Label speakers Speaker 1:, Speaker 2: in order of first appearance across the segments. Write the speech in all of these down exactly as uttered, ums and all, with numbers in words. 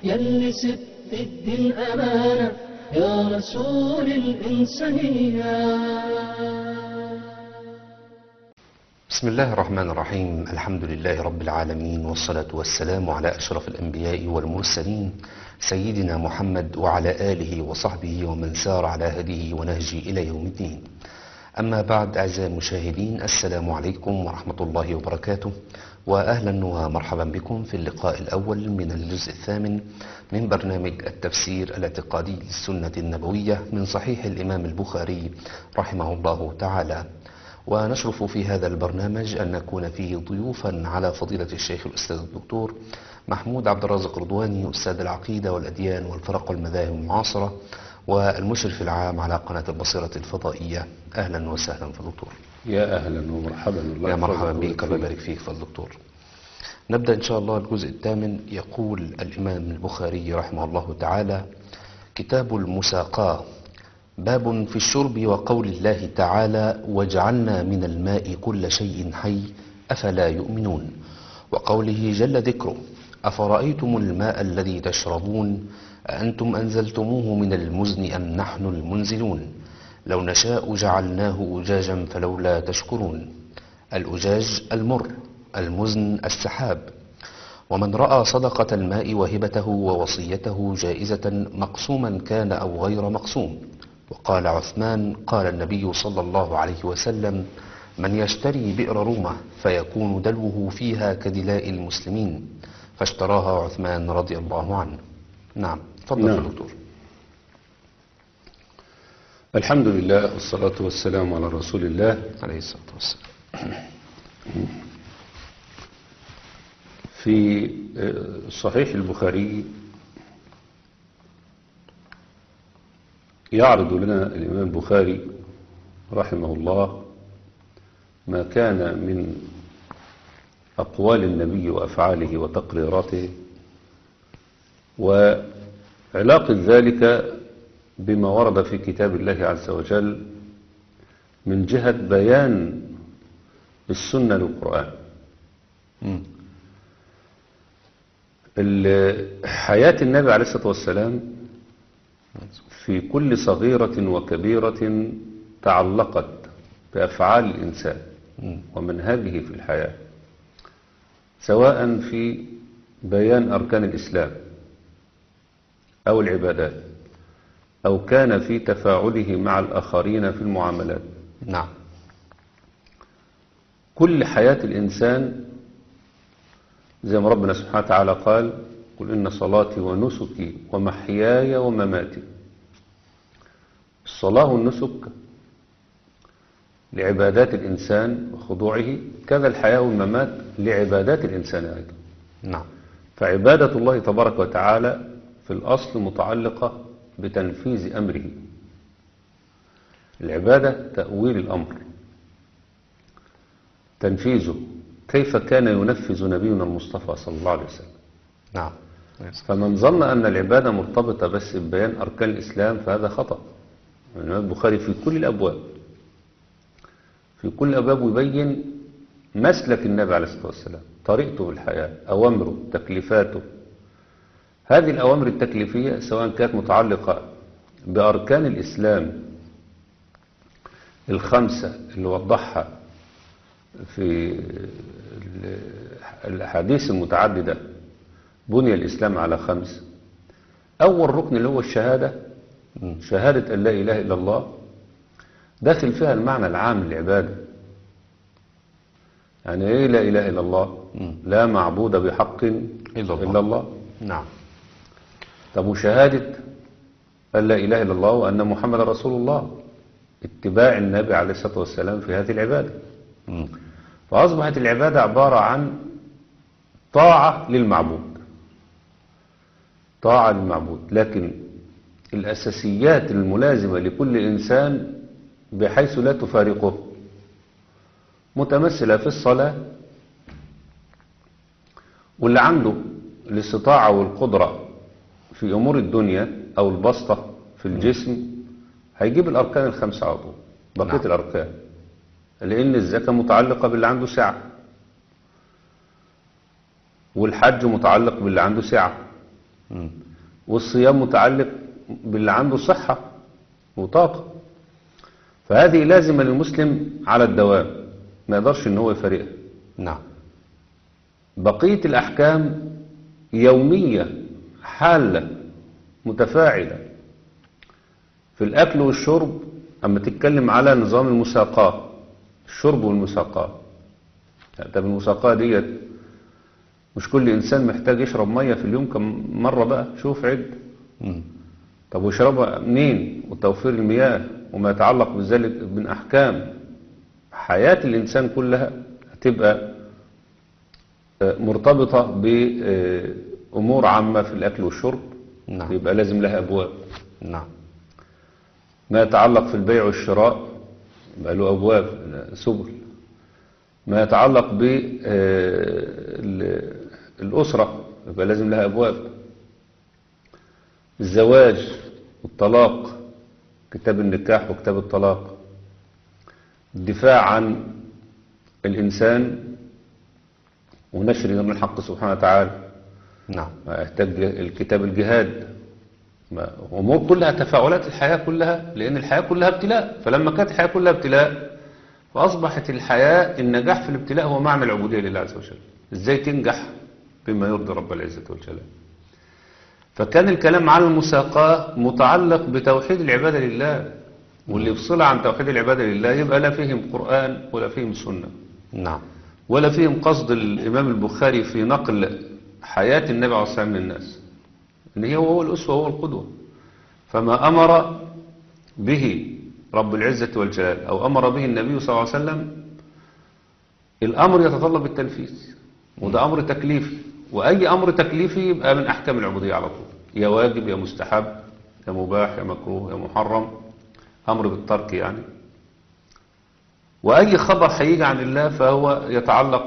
Speaker 1: يلي سبت الدين أمانة يا رسول الإنسانية.
Speaker 2: بسم الله الرحمن الرحيم. الحمد لله رب العالمين، والصلاة والسلام على أشرف الأنبياء والمرسلين سيدنا محمد وعلى آله وصحبه ومن سار على هديه ونهجه إلى يوم الدين. أما بعد، أعزائي المشاهدين، السلام عليكم ورحمة الله وبركاته، وأهلا ومرحبا بكم في اللقاء الأول من الجزء الثامن من برنامج التفسير الاعتقادي للسنة النبوية من صحيح الإمام البخاري رحمه الله تعالى. ونشرف في هذا البرنامج أن نكون فيه ضيوفا على فضيلة الشيخ الأستاذ الدكتور محمود عبد الرازق رضواني، أستاذ العقيدة والأديان والفرق والمذاهب المعاصرة والمشرف العام على قناة البصيرة الفضائية. أهلا وسهلا في الدكتور.
Speaker 3: يا أهلا ومرحبا. الله
Speaker 2: يا مرحبا بك، الله يبارك فيك فضل الدكتور. نبدأ إن شاء الله الجزء الثامن. يقول الإمام البخاري رحمه الله تعالى: كتاب المساقاة، باب في الشرب، وقول الله تعالى: وجعلنا من الماء كل شيء حي أفلا يؤمنون، وقوله جل ذكره: أفرأيتم الماء الذي تشربون أأنتم أنزلتموه من المزن أم نحن المنزلون، لو نشاء جعلناه أجاجا فلولا تشكرون. الأجاج المر، المزن السحاب. ومن رأى صدقة الماء وهبته ووصيته جائزة مقسوما كان أو غير مقسوم. وقال عثمان: قال النبي صلى الله عليه وسلم: من يشتري بئر رومة فيكون دلوه فيها كدلاء المسلمين، فاشتراها عثمان رضي الله عنه. نعم، تفضل يا دكتور.
Speaker 3: الحمد لله والصلاة والسلام على رسول الله
Speaker 2: عليه الصلاة والسلام.
Speaker 3: في صحيح البخاري يعرض لنا الإمام البخاري رحمه الله ما كان من أقوال النبي وأفعاله وتقريراته، وعلاقة ذلك بما ورد في كتاب الله عز وجل من جهة بيان السنة للقرآن. حياة النبي عليه الصلاة والسلام في كل صغيرة وكبيرة تعلقت بأفعال الإنسان ومنهجه في الحياة، سواء في بيان أركان الإسلام أو العبادات، أو كان في تفاعله مع الآخرين في المعاملات.
Speaker 2: نعم.
Speaker 3: كل حياة الإنسان زي ما ربنا سبحانه وتعالى قال: قل إن صلاتي ونسكي ومحياي ومماتي. الصلاة والنسك لعبادات الإنسان وخضوعه، كذا الحياة والممات لعبادات الإنسان أيضا.
Speaker 2: نعم.
Speaker 3: فعبادة الله تبارك وتعالى في الأصل متعلقة بتنفيذ أمره. العبادة تأويل الأمر، تنفيذه، كيف كان ينفذ نبينا المصطفى صلى الله عليه وسلم.
Speaker 2: نعم.
Speaker 3: فمن ظن أن العبادة مرتبطة بس ببيان أركان الإسلام فهذا خطأ. الإمام البخاري في كل الأبواب في كل الأبواب يبين مسلك النبي عليه الصلاة والسلام، طريقته في الحياة، أوامره، تكليفاته. هذه الأوامر التكليفية سواء كانت متعلقة بأركان الإسلام الخمسة اللي وضحها في الأحاديث المتعددة، بني الإسلام على خمس. أول ركن اللي هو الشهادة، شهادة أن لا إله إلا الله، داخل فيها المعنى العام للعبادة. يعني إيه لا إله إلا الله؟ لا معبود بحق إلا الله, إلا الله.
Speaker 2: نعم.
Speaker 3: طب وشهادة أن لا إله إلا الله وأن محمد رسول الله، اتباع النبي عليه الصلاة والسلام في هذه العبادة.
Speaker 2: م.
Speaker 3: فأصبحت العبادة عبارة عن طاعة للمعبود، طاعة للمعبود، لكن الأساسيات الملازمة لكل إنسان بحيث لا تفارقه متمثلة في الصلاة. واللي عنده الاستطاعة والقدرة في أمور الدنيا أو البسطة في الجسم هيجيب الأركان الخمسة على طول، بقية نعم. الأركان، لأن الزكاة متعلقة باللي عنده سعة، والحج متعلق باللي عنده سعة،
Speaker 2: مم.
Speaker 3: والصيام متعلق باللي عنده صحة وطاقة. فهذه لازمة للمسلم على الدوام، ما يقدرش ان هو يفارقها.
Speaker 2: نعم.
Speaker 3: بقية الأحكام يومية، حالة متفاعلة. في الأكل والشرب أما تتكلم على نظام المساقاة، الشرب والمساقاة. طب المساقاة ديت مش كل إنسان محتاج يشرب مية في اليوم كم مرة بقى؟ شوف عد.
Speaker 2: مم.
Speaker 3: طب ويشربها منين؟ وتوفير المياه وما يتعلق بذلك من أحكام حياة الإنسان كلها هتبقى مرتبطة بأمور عامة في الأكل والشرب.
Speaker 2: نعم.
Speaker 3: يبقى لازم لها أبواب.
Speaker 2: نعم.
Speaker 3: ما يتعلق في البيع والشراء يبقى له أبواب، سبل. ما يتعلق بالأسرة يبقى لازم لها أبواب. الزواج والطلاق، كتاب النكاح وكتاب الطلاق. الدفاع عن الإنسان ونشر دين الحق سبحانه وتعالى.
Speaker 2: نعم.
Speaker 3: يحتاج الكتاب الجهاد. أمور كلها تفاعلات الحياة كلها، لأن الحياة كلها ابتلاء. فلما كانت الحياة كلها ابتلاء فأصبحت الحياة النجاح في الابتلاء هو معنى العبودية لله عز وجل. إزاي تنجح بما يرضي رب العزة والجلال. فكان الكلام عن المساقاة متعلق بتوحيد العبادة لله، واللي يفصلها عن توحيد العبادة لله يبقى لا فيهم قرآن ولا فيهم سنة.
Speaker 2: نعم.
Speaker 3: ولا فيهم قصد الإمام البخاري في نقل حياة النبي عليه الصلاة والسلام للناس، إن هي هو الأسوة وهو القدوة. فما أمر به رب العزة والجلال أو أمر به النبي صلى الله عليه وسلم الأمر يتطلب التنفيذ، وده أمر تكليفي. وأي أمر تكليفي يبقى من أحكام العبودية على طول، يا واجب يا مستحب يا مباح يا مكروه يا محرم، أمر بالترك يعني. وأي خبر هيجي عن الله فهو يتعلق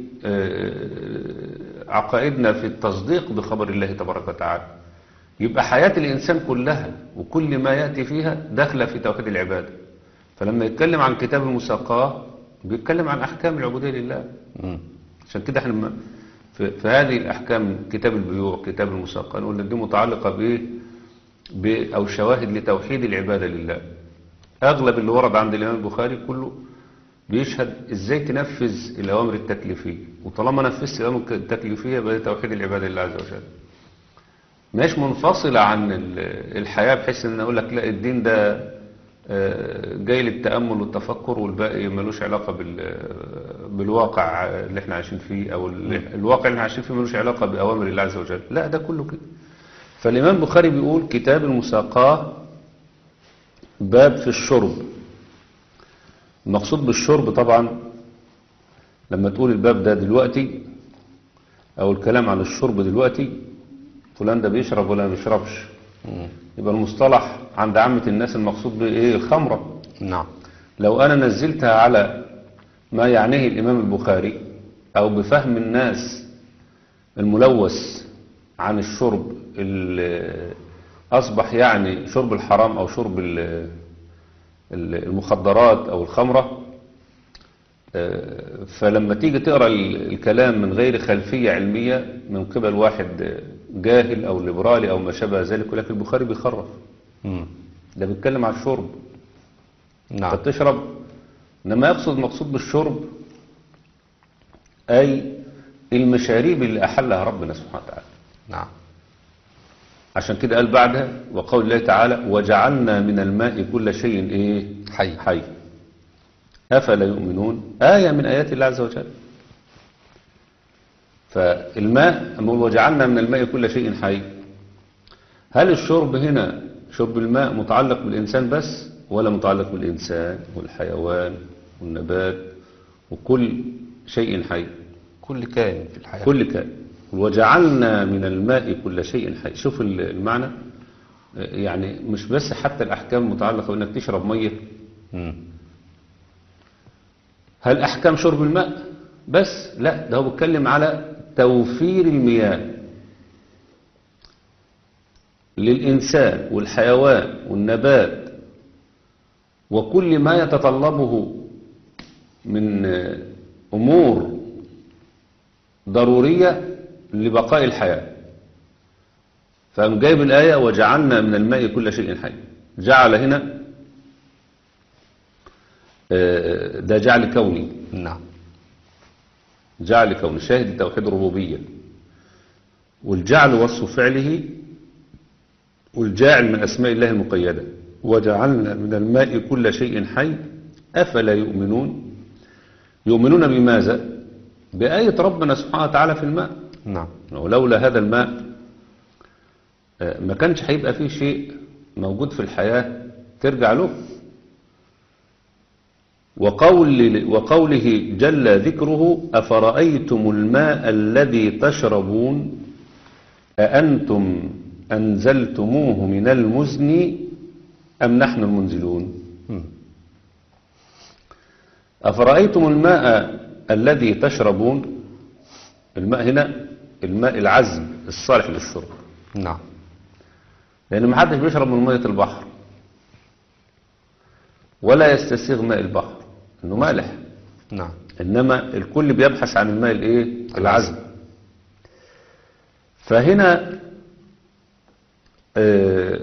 Speaker 3: بعقائدنا في التصديق بخبر الله تبارك وتعالى. يبقى حياة الإنسان كلها وكل ما يأتي فيها داخلة في توحيد العبادة. فلما يتكلم عن كتاب المساقاة بيتكلم عن أحكام العبودية لله.
Speaker 2: مم.
Speaker 3: عشان كده احنا في, في هذه الأحكام، كتاب البيوع كتاب المساقاة، نقول إن دي متعلقة ب أو شواهد لتوحيد العبادة لله. أغلب اللي ورد عند الإمام البخاري كله بيشهد إزاي تنفذ الأوامر التكليفية، وطالما نفذت الأوامر التكليفية يبقى توحيد العبادة لله عز وجل. مش منفصلة عن الحياة بحيث ان اقول لك لا الدين ده جاي للتأمل والتفكر والباقي ملوش علاقة بالواقع اللي احنا عايشين فيه، او الواقع اللي احنا عايشين فيه ملوش علاقة بأوامر الله عز وجل. لا، ده كله كده. فالإمام البخاري بيقول كتاب المساقاة باب في الشرب. المقصود بالشرب طبعا لما تقول الباب ده دلوقتي او الكلام عن الشرب دلوقتي، فلان ده بيشرب ولا ما بيشربش، يبقى المصطلح عند عامة الناس المقصود بايه؟ الخمرة.
Speaker 2: نعم.
Speaker 3: لو انا نزلتها على ما يعنيه الامام البخاري او بفهم الناس الملوث عن الشرب اللي اصبح يعني شرب الحرام او شرب المخدرات او الخمرة، فلما تيجي تقرأ الكلام من غير خلفية علمية من قبل واحد جاهل أو ليبرالي أو ما شابه ذلك، ولكن البخاري بيخرف.
Speaker 2: مم.
Speaker 3: ده بيتكلم عن الشرب.
Speaker 2: نعم.
Speaker 3: انت بتشرب، إنما يقصد مقصود بالشرب أي المشاريب اللي أحلها ربنا سبحانه وتعالى.
Speaker 2: نعم.
Speaker 3: عشان كده قال بعدها وقول الله تعالى وجعلنا من الماء كل شيء إيه؟
Speaker 2: حي.
Speaker 3: حي. أفلا يؤمنون، آية من آيات الله عز وجل. فالماء أقول وجعلنا من الماء كل شيء حي، هل الشرب هنا شرب الماء متعلق بالإنسان بس ولا متعلق بالإنسان والحيوان والنبات وكل شيء حي؟
Speaker 2: كل كائن في الحياة.
Speaker 3: كل كائن. وجعلنا من الماء كل شيء حي. شوف المعنى، يعني مش بس حتى الأحكام متعلقة بأنك تشرب مية.
Speaker 2: مم.
Speaker 3: هل أحكام شرب الماء بس؟ لا، ده هو بيتكلم على توفير المياه للإنسان والحيوان والنبات وكل ما يتطلبه من أمور ضرورية لبقاء الحياة. فقام جايب الآية وجعلنا من الماء كل شيء حي. جعل هنا آه، ده جعل كوني،
Speaker 2: نعم.
Speaker 3: جعل كوني شاهد توحيد الربوبية، والجعل وصف فعله، والجاعل من أسماء الله المقيدة. وجعلنا من الماء كل شيء حي أفلا يؤمنون. يؤمنون بماذا؟ بآية ربنا سبحانه وتعالى في الماء.
Speaker 2: نعم.
Speaker 3: ولولا هذا الماء آه، ما كانش هيبقى فيه شيء موجود في الحياة ترجع له. وقول وقوله جل ذكره أفرأيتم الماء الذي تشربون أأنتم أنزلتموه من المزن أم نحن المنزلون.
Speaker 2: مم.
Speaker 3: أفرأيتم الماء الذي تشربون. الماء هنا الماء العذب الصالح للشرب،
Speaker 2: نعم.
Speaker 3: لأن ما حدش بيشرب من مية البحر ولا يستسيغ ماء البحر إنه مالح،
Speaker 2: نعم.
Speaker 3: إنما الكل بيبحث عن الماء الإيه؟ العذب. فهنا آه،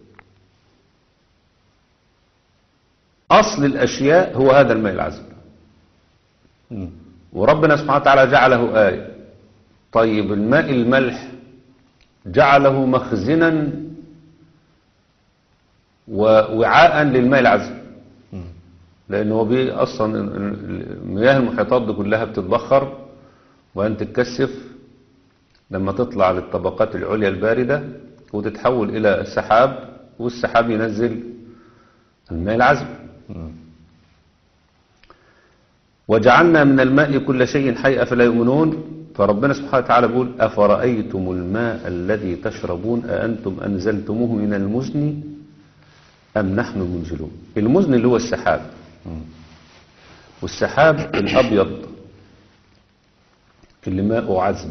Speaker 3: أصل الأشياء هو هذا الماء العذب،
Speaker 2: مم.
Speaker 3: وربنا سبحانه وتعالى جعله آية. طيب الماء الملح جعله مخزنا ووعاء للماء العذب،
Speaker 2: مم.
Speaker 3: لأنه هو بي أصلا المياه المحيطات دي كلها بتتبخر وأن تتكثف لما تطلع للطبقات العليا الباردة وتتحول إلى سحاب، والسحاب ينزل الماء العذب.
Speaker 2: مم.
Speaker 3: وجعلنا من الماء كل شيء حي أفلا يؤمنون. فربنا سبحانه وتعالى بيقول أفرأيتم الماء الذي تشربون أأنتم أنزلتموه من المزن أم نحن المنزلون. المزن اللي هو السحاب، والسحاب الأبيض اللي ماءه عذب.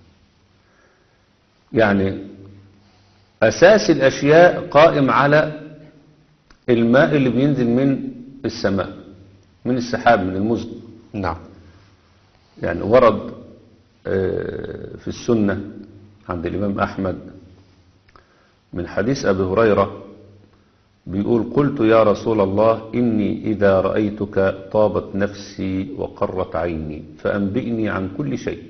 Speaker 3: يعني أساس الأشياء قائم على الماء اللي بينزل من السماء، من السحاب، من المزن.
Speaker 2: نعم.
Speaker 3: يعني ورد في السنة عند الإمام أحمد من حديث أبي هريرة بيقول قلت يا رسول الله إني إذا رأيتك طابت نفسي وقرت عيني فأنبئني عن كل شيء،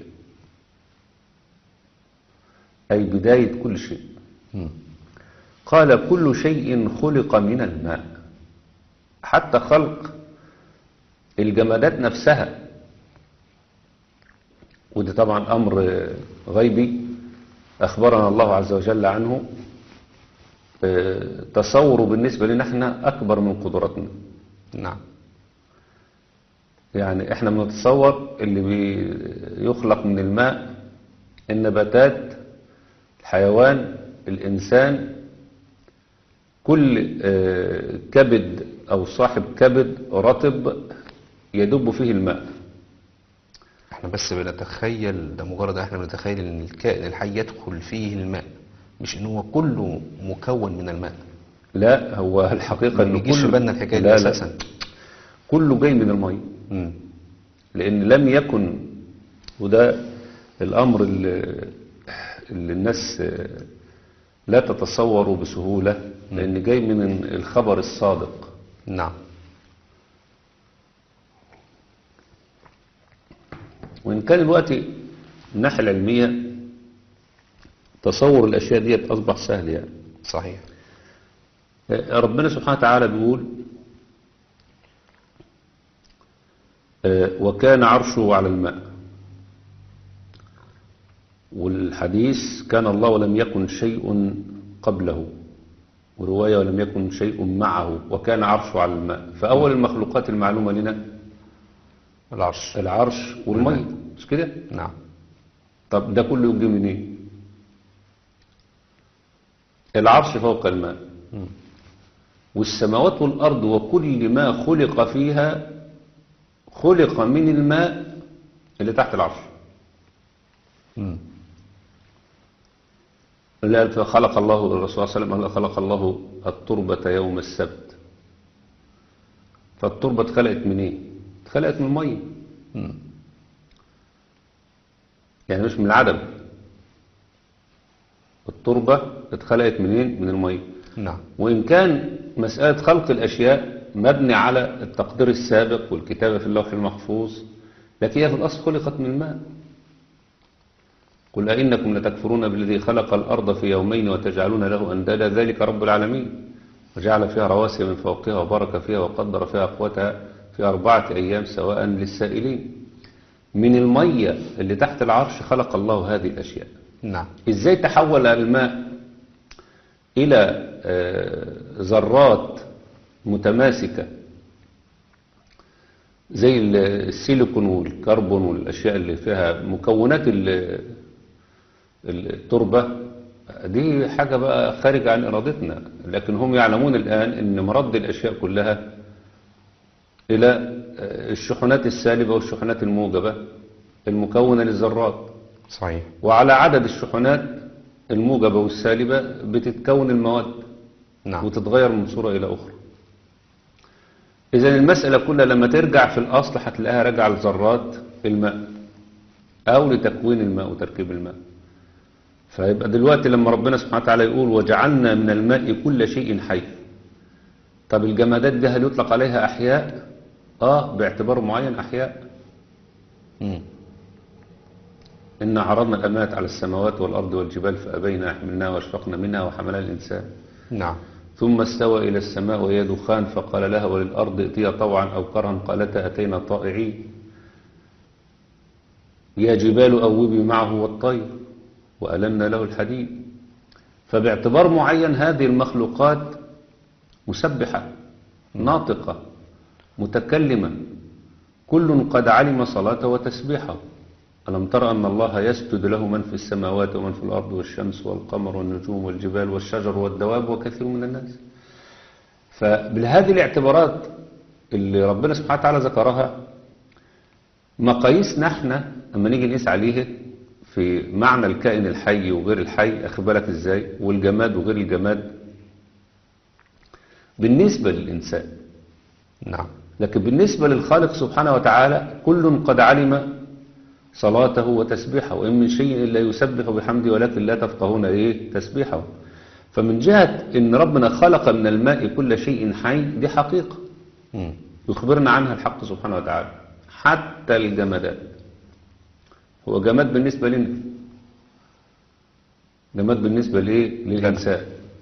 Speaker 3: أي بداية كل شيء.
Speaker 2: مم.
Speaker 3: قال كل شيء خلق من الماء، حتى خلق الجمادات نفسها. وده طبعا أمر غيبي أخبرنا الله عز وجل عنه، تصوره بالنسبة لنا احنا أكبر من قدرتنا.
Speaker 2: نعم.
Speaker 3: يعني احنا بنتصور اللي بيخلق من الماء النباتات، الحيوان، الإنسان، كل كبد أو صاحب كبد رطب يدب فيه الماء.
Speaker 2: احنا بس بنتخيل، ده مجرد احنا بنتخيل ان الكائن الحي يدخل فيه الماء، مش ان هو كله مكون من الماء.
Speaker 3: لا، هو الحقيقة
Speaker 2: ما
Speaker 3: انه
Speaker 2: بيجيش في بالنا الحكايه دي
Speaker 3: لا لا،
Speaker 2: اساسا.
Speaker 3: كله جاي من المية.
Speaker 2: مم.
Speaker 3: لأن لم يكن، وده الأمر اللي, اللي الناس لا تتصوره بسهولة، لأن جاي من الخبر الصادق.
Speaker 2: نعم.
Speaker 3: وإن كان الوقت من الناحية العلمية تصور الأشياء دي أصبح سهل. يعني
Speaker 2: صحيح.
Speaker 3: ربنا سبحانه وتعالى بيقول وكان عرشه على الماء، والحديث كان الله ولم يكن شيء قبله، ورواية ولم يكن شيء معه، وكان عرشه على الماء. فأول المخلوقات المعلومة لنا
Speaker 2: العرش.
Speaker 3: العرش والمية، مش كده؟
Speaker 2: نعم.
Speaker 3: طب ده كله يجي منين؟ إيه؟ العرش فوق الماء،
Speaker 2: مم.
Speaker 3: والسماوات والأرض وكل ما خلق فيها خلق من الماء اللي تحت العرش.
Speaker 2: مم.
Speaker 3: اللي خلق الله الرسول صلى الله عليه وسلم خلق الله التربة يوم السبت. فالتربة اتخلقت من ايه؟ اتخلقت من المية.
Speaker 2: مم.
Speaker 3: يعني مش من العدم. التربة اتخلقت منين؟ من المية.
Speaker 2: نعم.
Speaker 3: وإن كان مسألة خلق الأشياء مبني على التقدير السابق والكتابة في اللوح المحفوظ، لكن هي في الأصل خلقت من الماء. قل أئنكم لتكفرون بالذي خلق الأرض في يومين وتجعلون له أندادا ذلك رب العالمين وجعل فيها رواسي من فوقها وبارك فيها وقدر فيها أقواتها في أربعة أيام سواء للسائلين. من المية اللي تحت العرش خلق الله هذه الأشياء.
Speaker 2: نعم.
Speaker 3: إزاي تحول الماء إلى ذرات متماسكة زي السيليكون والكربون والأشياء اللي فيها مكونات التربة، دي حاجة بقى خارج عن إرادتنا، لكن هم يعلمون الآن أن مرد الأشياء كلها إلى الشحنات السالبة والشحنات الموجبة المكونة للذرات.
Speaker 2: صحيح.
Speaker 3: وعلى عدد الشحنات الموجبة والسالبة بتتكون المواد.
Speaker 2: نعم.
Speaker 3: وتتغير من صورة إلى أخرى. إذن المسألة كلها لما ترجع في الأصل هتلاقيها راجعة لذرات الماء أو لتكوين الماء وتركيب الماء. فيبقى دلوقتي لما ربنا سبحانه وتعالى يقول وجعلنا من الماء كل شيء حي، طب الجمادات دي هل يطلق عليها أحياء؟ آه باعتبار معين أحياء.
Speaker 2: مم.
Speaker 3: إن عرضنا الأمانة على السماوات والأرض والجبال فأبينا يحملناها واشفقنا منها وحملها الإنسان.
Speaker 2: نعم.
Speaker 3: ثم استوى إلى السماء وهي دخان فقال لها وللأرض ائتيا طوعا أو كرها قالتا أتينا طائعين. يا جبال أوبي معه والطير وألنا له الحديد. فباعتبار معين هذه المخلوقات مسبحة ناطقة متكلمة كل قد علم صلاته وتسبيحه. ألم تر أن الله يسجد له من في السماوات ومن في الأرض والشمس والقمر والنجوم والجبال والشجر والدواب وكثير من الناس. فبهذه الاعتبارات اللي ربنا سبحانه وتعالى ذكرها مقاييسنا احنا اما نيجي نقيس عليه في معنى الكائن الحي وغير الحي، أخد بالك ازاي، والجماد وغير الجماد بالنسبة للإنسان.
Speaker 2: نعم.
Speaker 3: لكن بالنسبة للخالق سبحانه وتعالى كل قد علم صلاته وتسبيحه وإن من شيء إلا يسبح بحمده ولكن لا تفقهون إيه تسبيحه. فمن جهة إن ربنا خلق من الماء كل شيء حي دي حقيقة
Speaker 2: مم.
Speaker 3: يخبرنا عنها الحق سبحانه وتعالى. حتى الجمادات هو جماد بالنسبة لنا، جماد بالنسبة ليه للإنسان،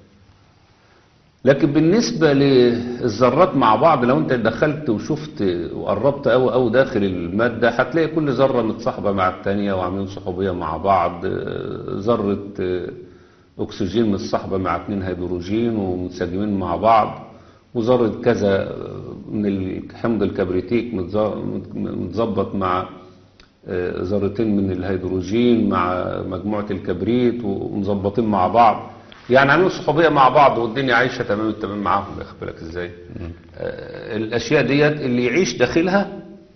Speaker 3: لكن بالنسبة للذرات مع بعض لو انت دخلت وشفت وقربت أو أو داخل المادة هتلاقي كل ذرة متصاحبة مع التانية وعاملين صحوبية مع بعض. ذرة أكسجين متصاحبة مع اتنين هيدروجين ومنسجمين مع بعض، وذرة كذا من الحمض الكبريتيك متظبط مع ذرتين من الهيدروجين مع مجموعة الكبريت ومظبطين مع بعض، يعني عاملين صحوبية مع بعض والدنيا عايشة تمام التمام معاهم. واخد بالك ازاي؟ آه الاشياء ديت اللي يعيش داخلها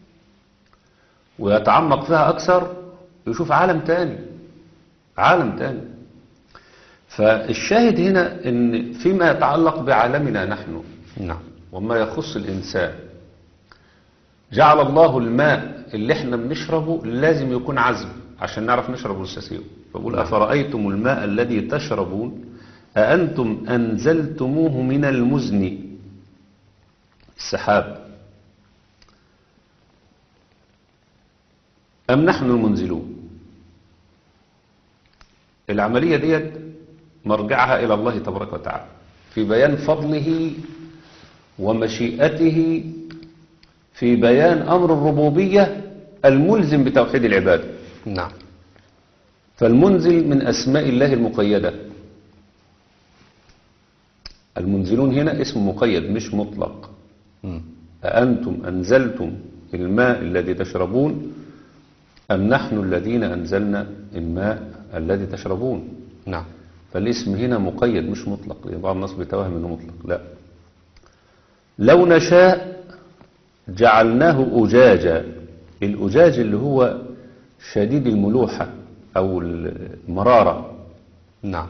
Speaker 3: ويتعمق فيها اكثر يشوف عالم تاني، عالم تاني. فالشاهد هنا ان فيما يتعلق بعالمنا نحن
Speaker 2: نعم.
Speaker 3: وما يخص الانسان جعل الله الماء اللي احنا بنشربه لازم يكون عذب عشان نعرف نشرب ونستسيغه. فقول أفرأيتم الماء الذي تشربون أأنتم أنزلتموه من المزن السحاب أم نحن المنزلون. العملية ديت مرجعها إلى الله تبارك وتعالى في بيان فضله ومشيئته، في بيان أمر الربوبية الملزم بتوحيد العبادة.
Speaker 2: نعم.
Speaker 3: فالمنزل من أسماء الله المقيدة. المنزلون هنا اسم مقيد مش مطلق.
Speaker 2: م.
Speaker 3: أأنتم أنزلتم الماء الذي تشربون أم نحن الذين أنزلنا الماء الذي تشربون.
Speaker 2: نعم.
Speaker 3: فالاسم هنا مقيد مش مطلق، بعض الناس بيتوهم انه مطلق. لا، لو نشاء جعلناه أجاجا. الأجاج اللي هو شديد الملوحة أو المرارة.
Speaker 2: نعم.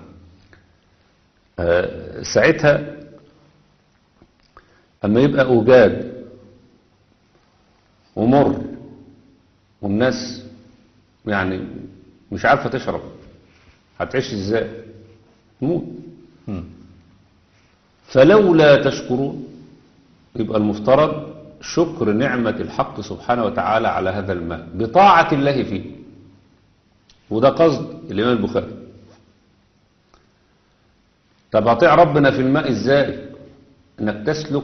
Speaker 3: آه ساعتها أما يبقى أجاج ومر والناس يعني مش عارفة تشرب هتعيش ازاي؟ تموت.
Speaker 2: مم.
Speaker 3: فلولا تشكرون، يبقى المفترض شكر نعمة الحق سبحانه وتعالى على هذا الماء بطاعة الله فيه، وده قصد الإمام البخاري. طب أطيع ربنا في الماء إزاي؟ إنك تسلك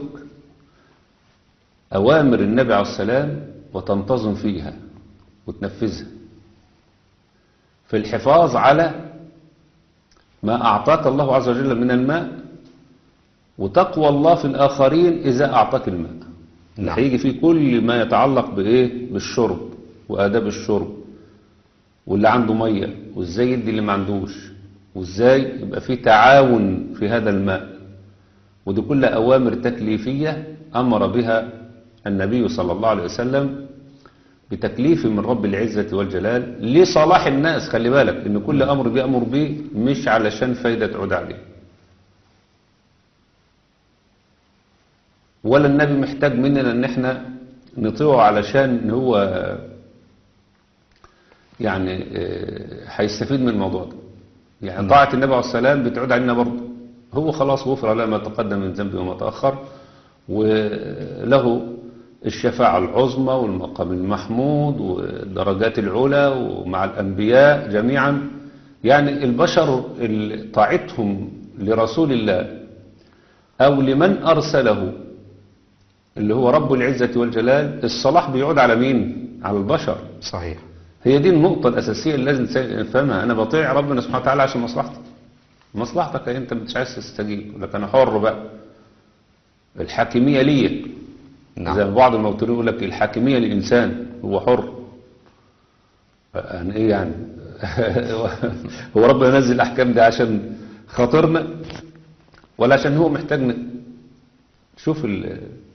Speaker 3: أوامر النبي عليه السلام وتنتظم فيها وتنفذها في الحفاظ على ما أعطاك الله عز وجل من الماء، وتقوى الله في الآخرين إذا أعطاك الماء.
Speaker 2: نعم.
Speaker 3: هيجي فيه كل ما يتعلق بإيه؟ بالشرب وآداب الشرب، واللي عنده مية وإزاي يدي اللي ما عندوش، وإزاي يبقى فيه تعاون في هذا الماء. ودي كلها أوامر تكليفية أمر بها النبي صلى الله عليه وسلم بتكليف من رب العزة والجلال لصلاح الناس. خلي بالك إن كل أمر بيأمر به مش علشان فايدة تعود عليه، ولا النبي محتاج مننا ان احنا نطيعه علشان هو يعني هيستفيد من الموضوع ده. يعني طاعة النبي عليه السلام بتعود علينا برضه، هو خلاص غفر له ما تقدم من ذنبه وما تأخر، وله الشفاعة العظمى والمقام المحمود والدرجات العلى ومع الأنبياء جميعا. يعني البشر اللي طاعتهم لرسول الله أو لمن أرسله اللي هو رب العزة والجلال، الصلاح بيعود على مين؟ على البشر.
Speaker 2: صحيح.
Speaker 3: هي دي النقطة الأساسية اللي لازم نفهمها. أنا بطيع ربنا سبحانه وتعالى عشان مصلحتي، مصلحتك أنت مش عايز تستجيب، لكن أنا حر بقى. الحاكمية ليا.
Speaker 2: نعم.
Speaker 3: زي بعض الموتورين يقول لك الحاكمية للإنسان، هو حر. يعني إيه يعني؟ هو ربنا نزل الأحكام دي عشان خاطرنا ولا عشان هو محتاجنا؟ شوف ال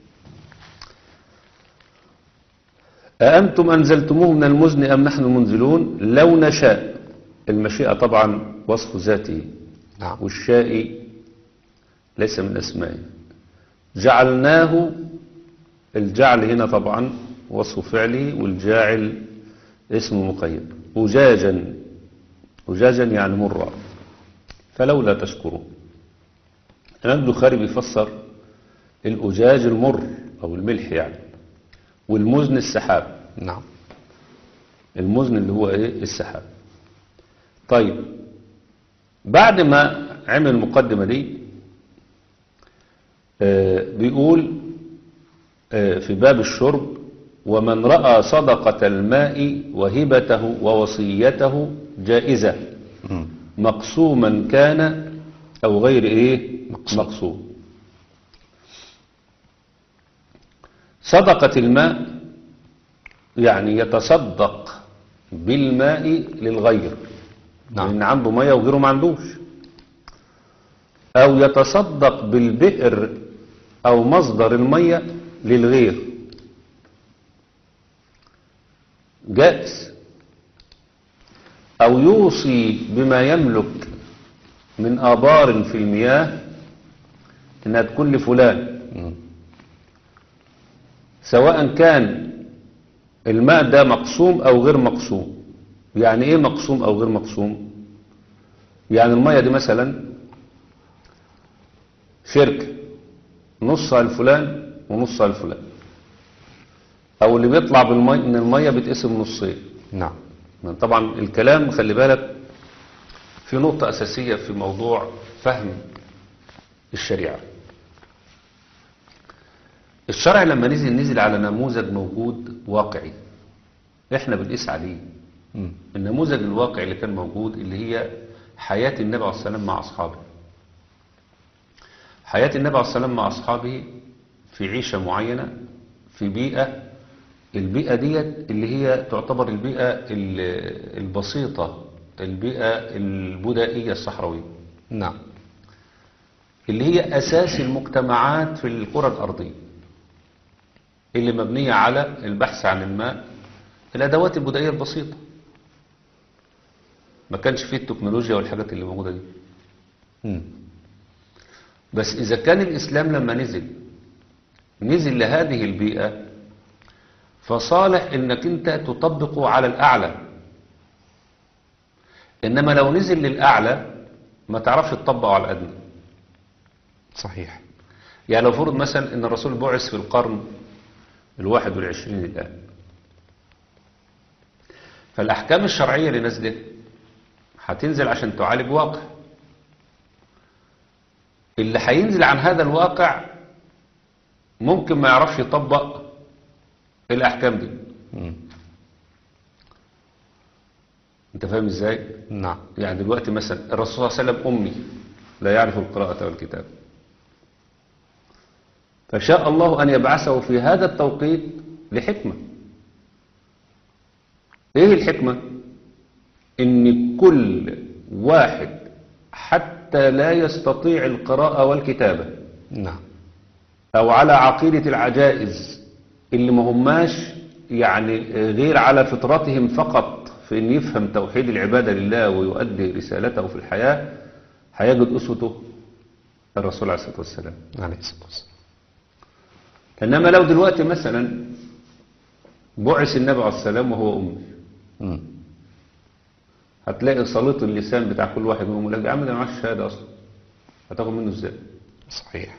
Speaker 3: أأنتم أنزلتموه من المزن أم نحن المنزلون؟ لو نشاء. المشيئة طبعا وصف ذاته.
Speaker 2: نعم.
Speaker 3: والشاء ليس من أسمائه. جعلناه، الجعل هنا طبعا وصف فعلي، والجاعل اسم مقيد. أجاجا، أجاجا يعني مرة. فلولا تشكرون. الإمام البخاري بيفسر الأجاج المر أو الملح يعني، والمزن السحاب.
Speaker 2: نعم.
Speaker 3: المزن اللي هو ايه؟ السحاب. طيب بعد ما عمل المقدمة دي آه بيقول آه في باب الشرب: ومن رأى صدقة الماء وهبته ووصيته جائزة
Speaker 2: مم.
Speaker 3: مقسوما كان أو غير ايه؟
Speaker 2: مقسوم.
Speaker 3: مقسوم. صدقة الماء يعني يتصدق بالماء للغير.
Speaker 2: نعم.
Speaker 3: لأن عنده مية وغيره ما عندوش، أو يتصدق بالبئر أو مصدر المية للغير، جائز. أو يوصي بما يملك من آبار في المياه إنها تكون لفلان،
Speaker 2: مم.
Speaker 3: سواء كان الماء ده مقسوم أو غير مقسوم. يعني إيه مقسوم أو غير مقسوم؟ يعني المية دي مثلا شركة، نصها لفلان ونصها لفلان، أو اللي بيطلع بالمية من المية بيتقسم نصين.
Speaker 2: نعم.
Speaker 3: طبعا الكلام خلي بالك في نقطة أساسية في موضوع فهم الشريعة. الشرع لما نزل نزل على نموذج موجود واقعي احنا بنقيس عليه.
Speaker 2: مم.
Speaker 3: النموذج الواقعي اللي كان موجود اللي هي حياة النبي عليه الصلاة والسلام مع أصحابه. حياة النبي عليه الصلاة والسلام مع أصحابه في عيشة معينة في بيئة، البيئة ديت اللي هي تعتبر البيئة ال- البسيطة، البيئة البدائية الصحراوية،
Speaker 2: نعم.
Speaker 3: اللي هي أساس المجتمعات في الكرة الأرضية، اللي مبنية على البحث عن الماء، الأدوات البدائية البسيطة. ما كانش فيه التكنولوجيا والحاجات اللي موجودة دي.
Speaker 2: مم.
Speaker 3: بس إذا كان الإسلام لما نزل نزل لهذه البيئة، فصالح إنك أنت تطبقه على الأعلى. إنما لو نزل للأعلى ما تعرفش تطبقه على الأدنى.
Speaker 2: صحيح.
Speaker 3: يعني لو فرض مثلا ان الرسول بعث في القرن الواحد والعشرين الآن، فالأحكام الشرعية للناس دي هتنزل عشان تعالج واقع. اللي هينزل عن هذا الواقع ممكن ما يعرفش يطبق الأحكام دي.
Speaker 2: مم.
Speaker 3: انت فاهم ازاي؟
Speaker 2: نعم.
Speaker 3: يعني دلوقتي مثلا الرسول صلى الله عليه وسلم أمي لا يعرف القراءة والكتاب، فشاء الله أن يبعثه في هذا التوقيت لحكمة. ايه الحكمة؟ ان كل واحد حتى لا يستطيع القراءة والكتابة
Speaker 2: نعم.
Speaker 3: او على عقيدة العجائز اللي ما هماش يعني غير على فطرتهم فقط في ان يفهم توحيد العبادة لله ويؤدي رسالته في الحياة، هيجد أسوته الرسول عليه الصلاة والسلام.
Speaker 2: عليه الصلاة والسلام.
Speaker 3: إنما لو دلوقتي مثلا بعث النبي عليه السلام وهو أمي،
Speaker 2: مم.
Speaker 3: هتلاقي سليط اللسان بتاع كل واحد منهم يقول لك يا عم ده معاش شهادة أصلا، هتاخد منه إزاي؟
Speaker 2: صحيح.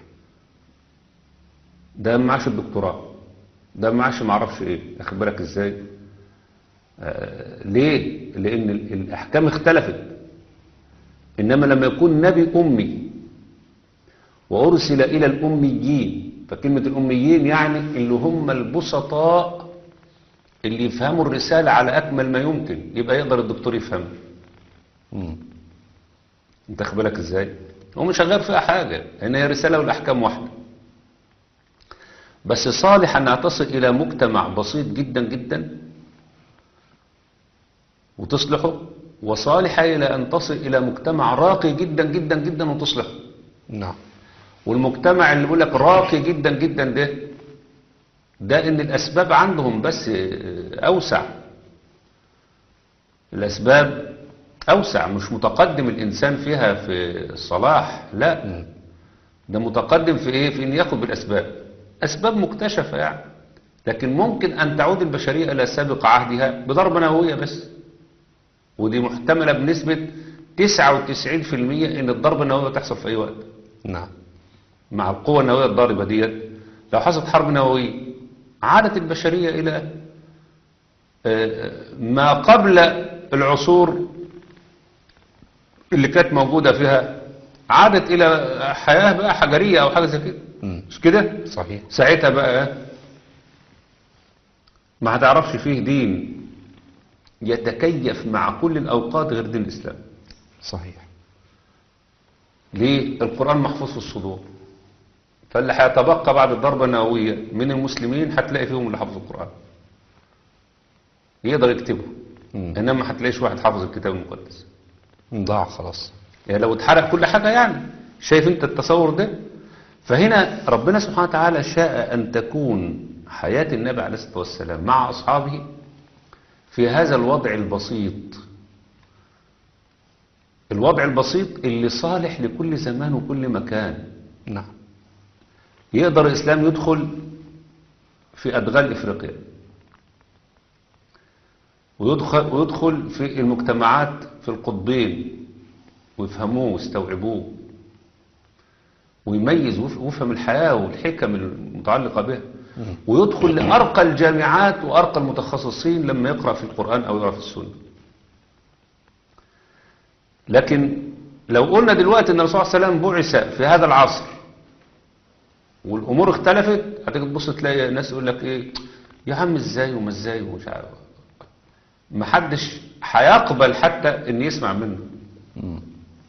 Speaker 3: ده معاش الدكتوراه، ده معاش معرفش إيه، أخد بالك إزاي؟ آه ليه؟ لأن ال- الأحكام اختلفت. إنما لما يكون نبي أمي وأرسل إلى الأميين، فكلمة الأميين يعني اللي هم البسطاء اللي يفهموا الرسالة على أكمل ما يمكن، يبقى يقدر الدكتور يفهمها.
Speaker 2: مم.
Speaker 3: انت خد بالك ازاي؟ هو مش شغال فيها حاجة، لأن هي رسالة والأحكام واحدة. بس صالح أنها تصل إلى مجتمع بسيط جدا جدا وتصلحه، وصالحة إلى أن تصل إلى مجتمع راقي جدا جدا جدا وتصلحه.
Speaker 2: نعم.
Speaker 3: والمجتمع اللي بيقول لك راقي جدا جدا ده ده ان الاسباب عندهم بس اوسع. الاسباب اوسع، مش متقدم الانسان فيها في الصلاح، لا،
Speaker 2: مم.
Speaker 3: ده متقدم في ايه؟ في ان ياخد بالاسباب، اسباب مكتشفة يعني. لكن ممكن ان تعود البشرية الى سابق عهدها بضربة نووية بس، ودي محتملة بنسبة تسعة وتسعين في المية ان الضربة النووية تحصل في اي وقت.
Speaker 2: نعم.
Speaker 3: مع القوة النووية الضاربة ديت، لو حصلت حرب نووية عادت البشرية إلى ما قبل العصور اللي كانت موجودة فيها، عادت إلى حياة بقى حجرية أو حاجة زي كده،
Speaker 2: مم.
Speaker 3: مش كده؟
Speaker 2: صحيح.
Speaker 3: ساعتها بقى ما هتعرفش فيه دين يتكيف مع كل الأوقات غير دين الإسلام.
Speaker 2: صحيح.
Speaker 3: ليه؟ القرآن محفوظ في الصدور، فاللي هيتبقى بعد الضربة النووية من المسلمين هتلاقي فيهم اللي حفظ القرآن يقدر يكتبه.
Speaker 2: مم.
Speaker 3: إنما هتلاقيش واحد حافظ الكتاب المقدس،
Speaker 2: ضاع خلاص.
Speaker 3: يعني لو اتحرق كل حاجة يعني. شايف انت التصور ده؟ فهنا ربنا سبحانه وتعالى شاء أن تكون حياة النبي عليه الصلاة والسلام مع أصحابه في هذا الوضع البسيط، الوضع البسيط اللي صالح لكل زمان وكل مكان.
Speaker 2: نعم.
Speaker 3: يقدر الإسلام يدخل في أدغال إفريقيا، ويدخل, ويدخل في المجتمعات في القطبين ويفهموه ويستوعبوه ويميز ويفهم الحياة والحكم المتعلقة بها، ويدخل لأرقى الجامعات وأرقى المتخصصين لما يقرأ في القرآن أو يقرأ في السنة. لكن لو قلنا دلوقتي أن الرسول صلى الله عليه وسلم بعث في هذا العصر والأمور اختلفت، هتيجي تبص تلاقي ناس يقول لك إيه يا عم إزاي وما إزاي ومش عارف، محدش هيقبل حتى إن يسمع منه.
Speaker 2: مم.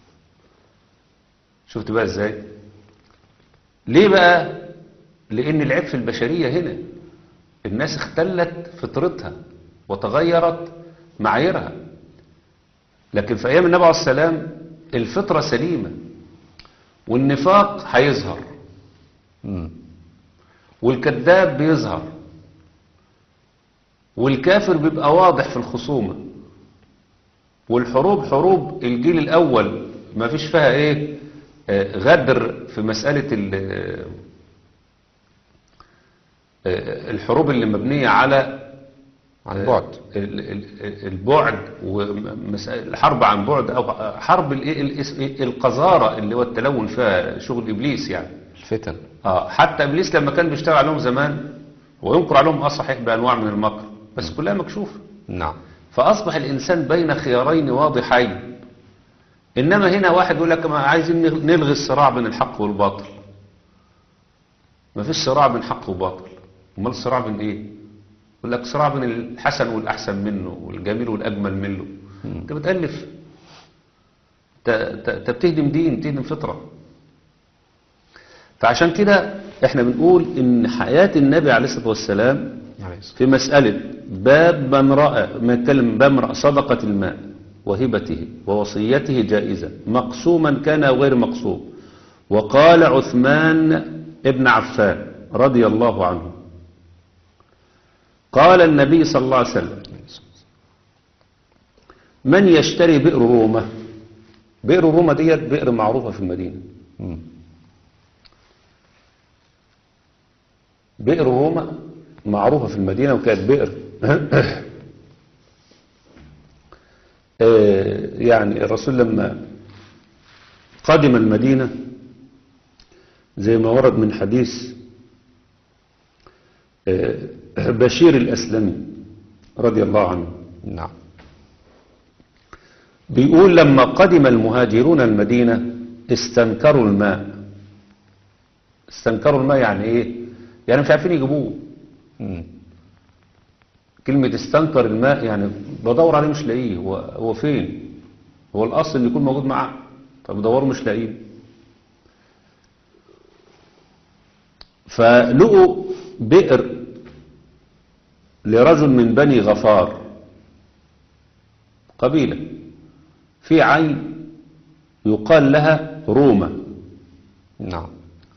Speaker 3: شفت بقى إزاي؟ ليه بقى؟ لأن العيب في البشرية هنا، الناس اختلت فطرتها وتغيرت معاييرها. لكن في أيام النبي عليه السلام الفطرة سليمة، والنفاق هيظهر
Speaker 2: مم.
Speaker 3: والكذاب بيظهر والكافر بيبقى واضح في الخصومة، والحروب حروب الجيل الأول ما فيش فيها إيه آه غدر في مسألة الحروب اللي مبنية على
Speaker 2: عن بعد.
Speaker 3: ال- ال- البعد والحرب عن بعد أو حرب الإيه؟ الإس- القذارة اللي هو التلون فيها شغل إبليس يعني.
Speaker 2: الفتن.
Speaker 3: اه حتى إبليس لما كان بيشتغل عليهم زمان وينكر عليهم اه صحيح بأنواع من المكر بس كلها مكشوفة.
Speaker 2: نعم.
Speaker 3: فأصبح الإنسان بين خيارين واضحين. إنما هنا واحد يقول لك ما عايزين نلغي الصراع بين الحق والباطل. ما فيش صراع بين حق وباطل. امال الصراع بين ايه؟ يقول لك صراع بين الحسن والأحسن منه والجميل والأجمل منه. انت بتألف، انت بتهدم دين، بتهدم فطرة. فعشان كده احنا بنقول ان حياة النبي عليه الصلاة والسلام في مسألة باب من رأى ما يتكلم باب من رأى صدقة الماء وهبته ووصيته جائزة مقسوما كان أو غير مقسوم. وقال عثمان ابن عفان رضي الله عنه قال النبي صلى الله عليه وسلم من يشتري بئر رومة. بئر رومة ديت بئر معروفة في المدينة. بئر رومة معروفة في المدينة وكانت بئر يعني الرسول لما قدم المدينة زي ما ورد من حديث بشير الأسلمي رضي الله عنه.
Speaker 2: نعم.
Speaker 3: بيقول لما قدم المهاجرون المدينة استنكروا الماء. استنكروا الماء يعني ايه؟ يعني مش عارفين يجيبوه.
Speaker 2: مم.
Speaker 3: كلمة استنكر الماء يعني بدور عليه مش لاقيه. هو هو فين؟ هو الأصل اللي يكون موجود معاه. طب بدوروا مش لاقيه. فلقوا بئر لرجل من بني غفار قبيلة في عين يقال لها رومة.
Speaker 2: نعم.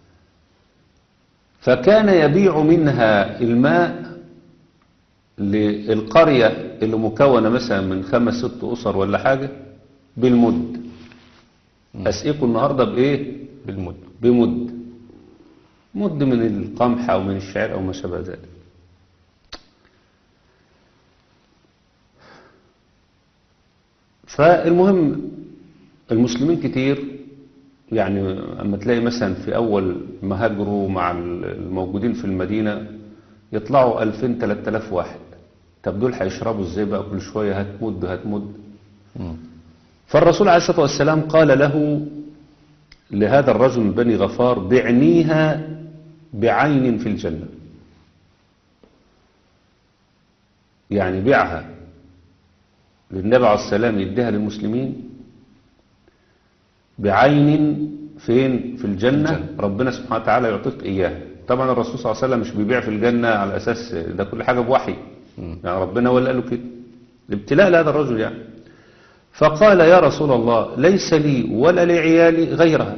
Speaker 3: فكان يبيع منها الماء للقرية اللي مكونة مثلا من خمس ست أسر ولا حاجة بالمد. أسقيكم النهاردة بإيه؟
Speaker 2: بالمد.
Speaker 3: بمد. مد من القمح أو من الشعير أو ما شابه ذلك. فالمهم المسلمين كتير يعني اما تلاقي مثلا في اول ما هاجروا مع الموجودين في المدينة يطلعوا ألفين ثلاثة آلاف واحد. طب دول هيشربوا ازاي بقى كل شوية هتمد هتمد. فالرسول عليه الصلاة والسلام قال له لهذا الرجل من بني غفار بعنيها بعين في الجنة. يعني بيعها للنبي عليه السلام يديها للمسلمين بعين فين في الجنة, الجنة. ربنا سبحانه وتعالى يعطيك إياها. طبعا الرسول صلى الله عليه وسلم مش بيبيع في الجنة على أساس ده كل حاجة بوحي. م. يعني ربنا ولا قال له كده الابتلاء لهذا الرجل يعني. فقال يا رسول الله ليس لي ولا لعيالي غيرها.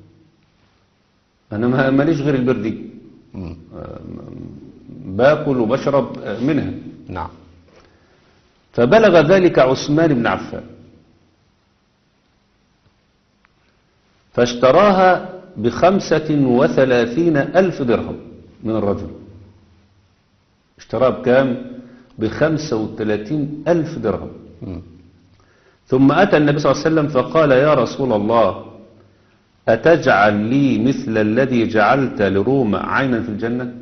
Speaker 3: أنا ماليش غير البر دي. م. باكل وبشرب منها.
Speaker 2: نعم.
Speaker 3: فبلغ ذلك عثمان بن عفان فاشتراها بخمسة وثلاثين ألف درهم من الرجل. اشتراها بكام؟ بخمسة وثلاثين ألف درهم. م. ثم أتى النبي صلى الله عليه وسلم فقال يا رسول الله أتجعل لي مثل الذي جعلت لروما عينا في الجنة؟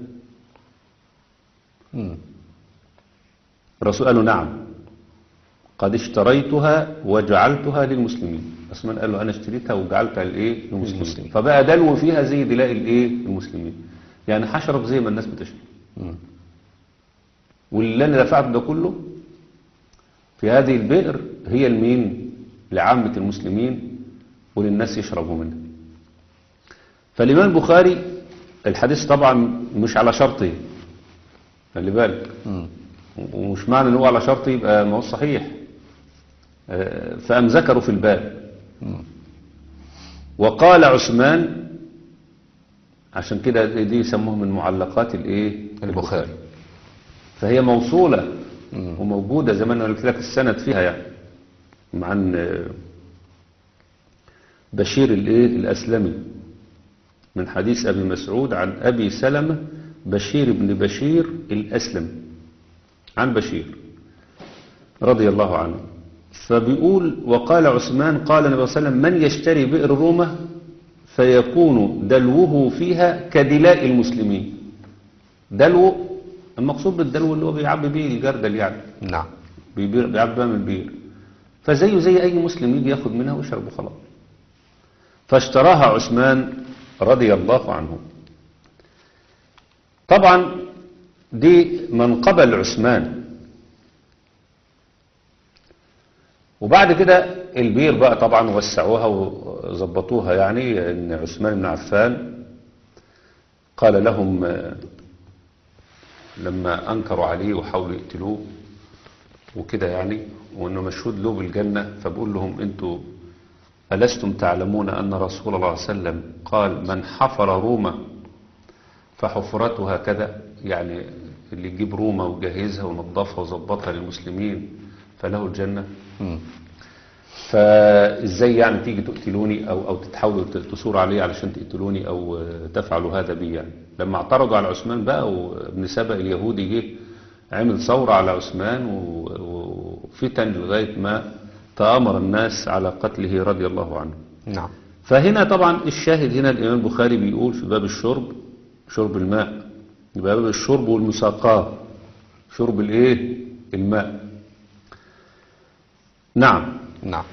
Speaker 3: م. الرسول قال له نعم قد اشتريتها وجعلتها للمسلمين. عثمان قال له انا اشتريتها وجعلتها للايه للمسلمين. فبقى دلو فيها زي دلاء الايه المسلمين. يعني هشرب زي ما الناس بتشرب. واللي انا دفعته ده كله في هذه البئر هي المين لعامة المسلمين وللناس يشربوا منها. فالإمام البخاري الحديث طبعا مش على شرطه خلي بالك. ومش معنى ان هو على شرط يبقى ما هو صحيح. فأم ذكروا في الباب. وقال عثمان عشان كده دي يسموه من معلقات الايه
Speaker 2: البخاري.
Speaker 3: فهي موصولة وموجودة زي ما انا قلت لك السند فيها يعني عن بشير الايه الأسلمي من حديث أبي مسعود عن أبي سلمة بشير بن بشير الأسلمي عن بشير رضي الله عنه. فبيقول وقال عثمان قال النبي صلى الله عليه وسلم من يشتري بئر رومة فيكون دلوه فيها كدلاء المسلمين. دلو المقصود بالدلو اللي هو بيعبي بيه الجردل يعني،
Speaker 2: نعم.
Speaker 3: بيبيع- بيعبي بيها من البير، فزيه زي أي مسلم يجي ياخد منها ويشرب وخلاص. فاشتراها عثمان رضي الله عنه. طبعا دي منقبة لعثمان. وبعد كده البير بقى طبعا وسعوها وظبطوها، يعني ان عثمان بن عفان قال لهم آه، لما انكروا عليه وحاولوا يقتلوه وكده يعني، وانه مشهود له بالجنة، فبقول لهم انتوا ألستم تعلمون أن رسول الله صلى الله عليه وسلم قال من حفر روما فحفرتها كذا، يعني اللي يجيب روما ويجهزها ونظفها وظبطها للمسلمين فله الجنة.
Speaker 2: مم.
Speaker 3: فازاي يعني تيجي تقتلوني او او تحاولوا تصوروا علي علشان تقتلوني او آه، تفعلوا هذا بي يعني. لما اعترضوا على عثمان بقى، وابن سبأ اليهودي جه عمل ثورة على عثمان و- وفتن لغاية ما تآمر الناس على قتله رضي الله عنه.
Speaker 2: نعم.
Speaker 3: فهنا طبعا الشاهد هنا الإمام البخاري بيقول في باب الشرب، شرب الماء، يبقى باب الشرب والمساقاة، شرب الايه؟ الماء. نعم.
Speaker 2: نعم.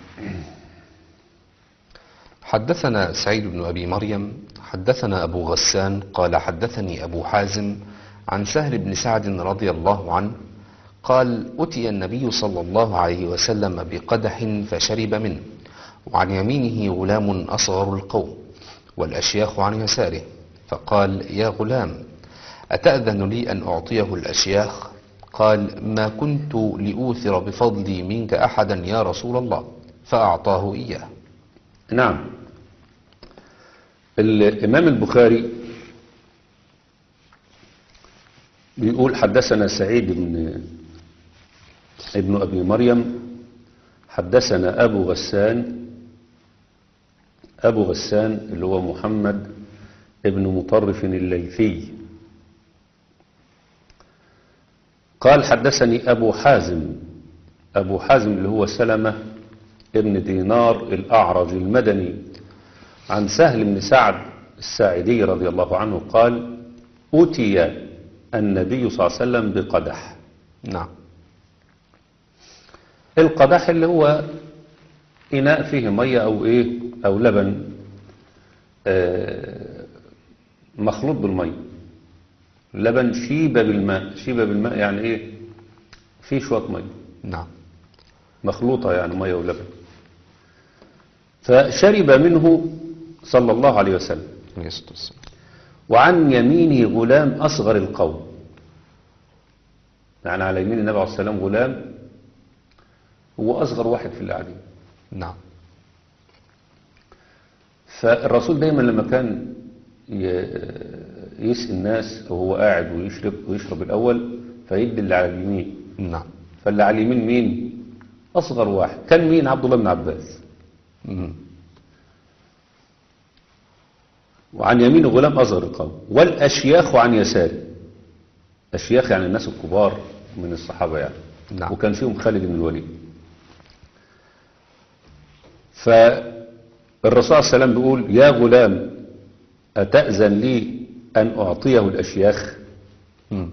Speaker 2: حدثنا سعيد بن أبي مريم حدثنا أبو غسان قال حدثني أبو حازم عن سهل بن سعد رضي الله عنه قال أتي النبي صلى الله عليه وسلم بقدح فشرب منه، وعن يمينه غلام أصغر القوم والأشياخ عن يساره، فقال يا غلام أتأذن لي أن أعطيه الأشياخ؟ قال ما كنت لأوثر بفضلي منك أحدا يا رسول الله، فأعطاه إياه.
Speaker 3: نعم. الإمام البخاري بيقول حدثنا سعيد بن ابن أبي مريم حدثنا أبو غسان. أبو غسان اللي هو محمد ابن مطرف الليثي قال حدثني أبو حازم. أبو حازم اللي هو سلمة ابن دينار الأعرج المدني عن سهل بن سعد الساعدي رضي الله عنه قال أتي النبي صلى الله عليه وسلم بقدح.
Speaker 2: نعم.
Speaker 3: القدح اللي هو إناء فيه مية أو إيه أو لبن آه مخلوط بالمية، لبن شيب بالماء. شيب بالماء يعني إيه؟ فيه شوية مية
Speaker 2: نعم.
Speaker 3: مخلوطة يعني مية ولبن. فشرب منه صلى الله عليه وسلم،
Speaker 2: عليه الصلاة والسلام.
Speaker 3: وعن يمينه غلام أصغر القوم، يعني على يمين النبي عليه الصلاة والسلام غلام هو أصغر واحد في القاعدين.
Speaker 2: نعم.
Speaker 3: فالرسول دايما لما كان يسقي الناس وهو قاعد ويشرب ويشرب الأول فيدي اللي على اليمين.
Speaker 2: نعم.
Speaker 3: فاللي على اليمين مين؟ أصغر واحد. كان مين؟ عبد الله بن عباس.
Speaker 2: مم.
Speaker 3: وعن يمينه غلام أصغر القوم والأشياخ عن يساره. أشياخ يعني الناس الكبار من الصحابة يعني.
Speaker 2: نعم.
Speaker 3: وكان فيهم خالد بن الوليد. فالرسول صلى الله عليه وسلم بيقول يا غلام أتأذن لي أن أعطيه الأشياخ؟
Speaker 2: مم.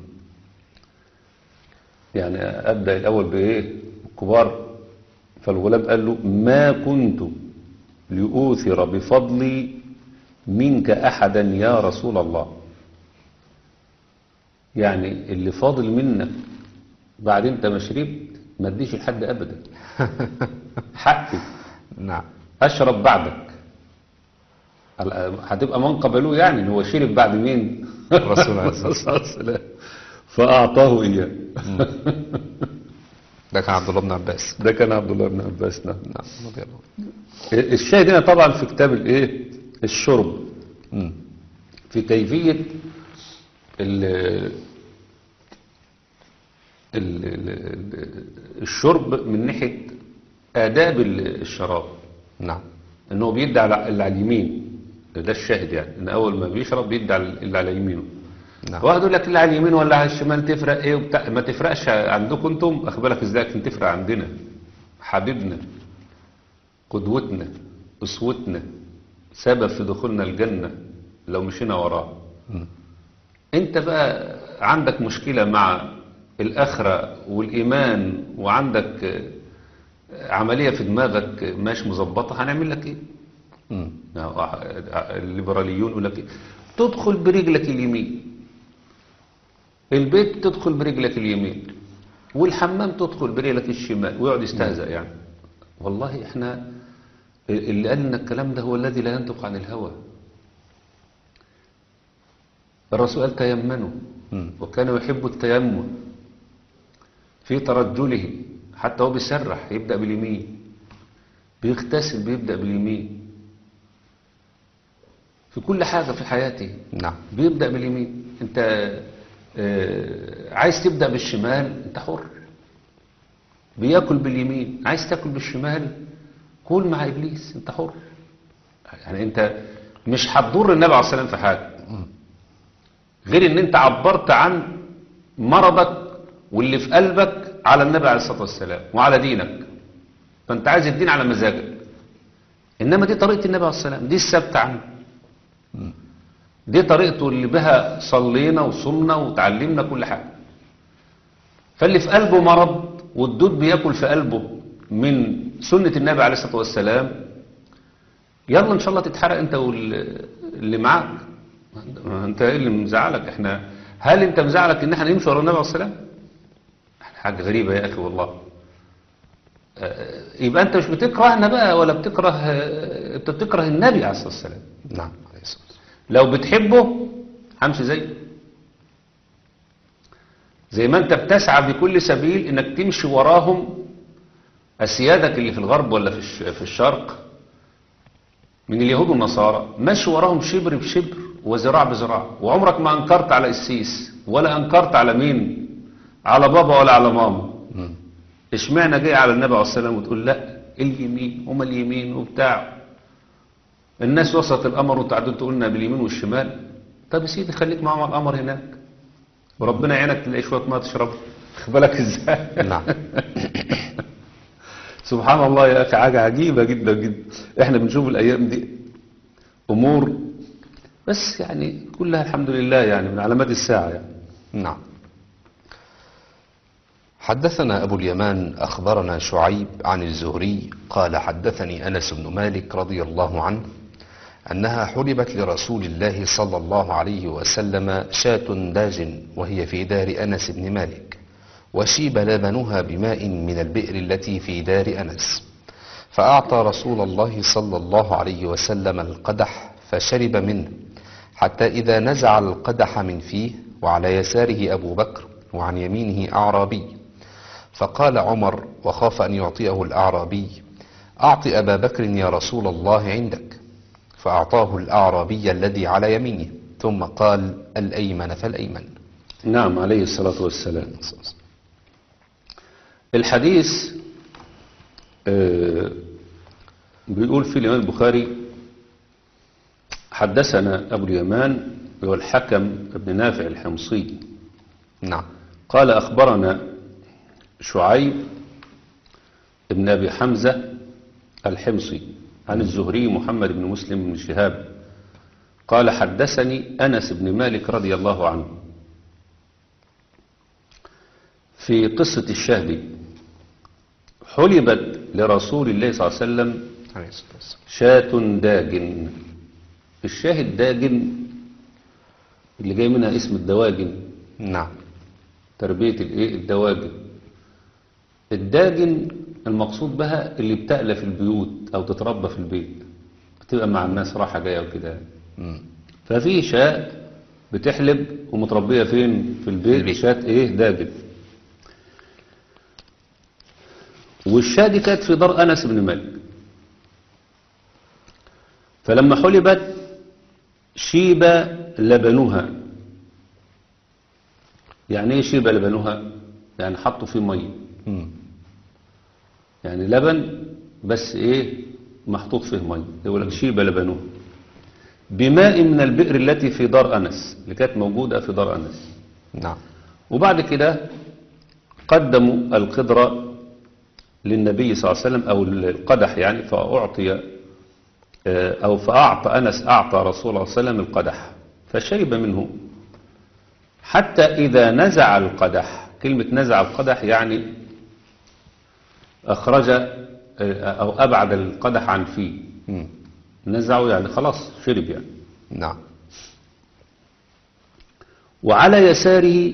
Speaker 3: يعني أبدأ الأول بإيه؟ الكبار. فالغلام قال له ما كنت لأوثر بفضلي منك أحدا يا رسول الله، يعني اللي فاضل منك بعد انت ما شربت ما اديش لحد أبدا، حقي
Speaker 2: نعم.
Speaker 3: أشرب بعدك. هتبقى منقبة له يعني ان هو شرب بعد مين؟
Speaker 2: الرسول عليه الصلاة
Speaker 3: والسلام. فأعطاه إياه.
Speaker 2: ده كان عبد الله بن عباس.
Speaker 3: ده كان عبد الله بن عباس. نعم.
Speaker 2: نعم رضي الله.
Speaker 3: الشاهد هنا طبعا في كتاب الايه الشرب
Speaker 2: مم.
Speaker 3: في كيفية ال ال ال الشرب من ناحية آداب الشراب.
Speaker 2: نعم.
Speaker 3: انه بيدي على اللي على اليمين، ده الشاهد يعني ان اول ما بيشرب بيدي على اللي على يمينه.
Speaker 2: نعم.
Speaker 3: واحد يقول لك لا على اليمين ولا على الشمال تفرق ايه وبتاع. ما تفرقش عندكم انتم، اخبارك ازاي، لكن تفرق عندنا. حبيبنا، قدوتنا، اسوتنا، سبب في دخولنا الجنة لو مشينا وراه.
Speaker 2: مم.
Speaker 3: انت بقى عندك مشكلة مع الآخرة والإيمان، وعندك عملية في دماغك مش مظبطة، هنعمل لك ايه؟
Speaker 2: مم.
Speaker 3: الليبراليون يقول لك ايه؟ تدخل برجلك اليمين، البيت تدخل برجلك اليمين، والحمام تدخل برجلك الشمال، ويقعد يستهزأ يعني. والله احنا اللي قال لنا الكلام ده هو الذي لا ينطق عن الهوى. الرسول قال تيمنوا،
Speaker 2: مم.
Speaker 3: وكان يحب التيمم في ترجله، حتى هو بيسرح يبدأ باليمين، بيغتسل بيبدأ باليمين، في كل حاجة في حياته
Speaker 2: نعم.
Speaker 3: بيبدأ باليمين. انت آه، عايز تبدأ بالشمال انت حر. بياكل باليمين، عايز تاكل بالشمال كل مع ابليس انت حر. يعني انت مش هتضر النبي عليه الصلاة والسلام في حاجة، غير ان انت عبرت عن مرضك واللي في قلبك على النبي عليه الصلاة والسلام وعلى دينك، فانت عايز الدين على مزاجك. انما دي طريقة النبي عليه الصلاة والسلام، دي الثابتة عنه، دي طريقته اللي بها صلينا وصمنا وتعلمنا كل حاجة. فاللي في قلبه مرض والدود بياكل في قلبه من سنة النبي عليه الصلاة والسلام، يلا ان شاء الله تتحرق انت واللي معاك. انت ايه اللي مزعلك؟ احنا هل انت مزعلك ان احنا نمشي ورا النبي عليه الصلاة والسلام؟ حاجة غريبة يا اخي والله. يبقى انت مش بتكرهنا بقى ولا بتكره، انت بتكره النبي عليه الصلاة والسلام.
Speaker 2: نعم عليه الصلاة والسلام.
Speaker 3: لو بتحبه همشي زيه، زي ما انت بتسعى بكل سبيل انك تمشي وراهم، اسيادك اللي في الغرب ولا في الش- في الشرق من اليهود والنصارى، ماشي وراهم شبر بشبر وذراع بذراع، وعمرك ما انكرت على السيس ولا انكرت على مين، على بابا ولا على ماما.
Speaker 2: مم.
Speaker 3: اشمعنى جاي على النبي عليه الصلاه والسلام وتقول لا اليمين هما اليمين وبتاع؟ الناس وسط القمر وتعدون تقولنا باليمين والشمال. طب يا سيدي خليك معهم على القمر هناك، وربنا يعينك تلاقي شويه ميه تشرب. خد بالك ازاي؟
Speaker 2: نعم.
Speaker 3: سبحان الله يا اخي، حاجه عجيبه جدا جدا. احنا بنشوف الايام دي امور بس يعني كلها الحمد لله يعني من علامات الساعه يعني.
Speaker 2: نعم. حدثنا أبو اليمان أخبرنا شعيب عن الزهري قال حدثني أنس بن مالك رضي الله عنه أنها حلبت لرسول الله صلى الله عليه وسلم شاة داج وهي في دار أنس بن مالك، وشيب لبنها بماء من البئر التي في دار أنس، فأعطى رسول الله صلى الله عليه وسلم القدح فشرب منه حتى إذا نزع القدح من فيه وعلى يساره أبو بكر وعن يمينه أعرابي، فقال عمر وخاف أن يعطيه الأعرابي: أعط أبا بكر يا رسول الله عندك، فأعطاه الأعرابي الذي على يمينه، ثم قال: الأيمن فالأيمن.
Speaker 3: نعم عليه الصلاه والسلام. الحديث آه، بيقول في الإمام البخاري حدثنا أبو اليمان هو الحكم بن نافع الحمصي
Speaker 2: نعم.
Speaker 3: قال أخبرنا شعيب بن أبي حمزة الحمصي عن الزهري محمد بن مسلم بن شهاب قال حدثني أنس بن مالك رضي الله عنه في قصة الشهد. حلبت لرسول الله صلى الله عليه وسلم
Speaker 2: عليه الصلاة والسلام.
Speaker 3: شاة داجن. الشاهد داجن اللي جاي منها اسم الدواجن،
Speaker 2: نعم.
Speaker 3: تربية الايه الدواجن. الداجن المقصود بها اللي بتألف البيوت او تتربى في البيت، بتبقى مع الناس راحة جاية وكده.
Speaker 2: مم.
Speaker 3: ففي شاة بتحلب ومتربية فين في البيت,
Speaker 2: البيت.
Speaker 3: شاة ايه داجن. والشاة دي كانت في دار أنس بن مالك، فلما حلبت شيب لبنها. يعني ايه شيب لبنها؟ يعني حطوا فيه ميه،
Speaker 2: مم.
Speaker 3: يعني لبن بس ايه محطوط فيه ميه، يقول لك شيب لبنها. بماء من البئر التي في دار أنس، اللي كانت موجودة في دار أنس.
Speaker 2: نعم.
Speaker 3: وبعد كده قدموا القدرة للنبي صلى الله عليه وسلم، أو القدح يعني، فأعطي أو فأعطى أنس أعطى رسول الله صلى الله عليه وسلم القدح فشرب منه حتى إذا نزع القدح. كلمة نزع القدح يعني أخرج أو أبعد القدح عن فيه.
Speaker 2: مم.
Speaker 3: نزعه يعني خلاص شرب يعني.
Speaker 2: نعم.
Speaker 3: وعلى يساره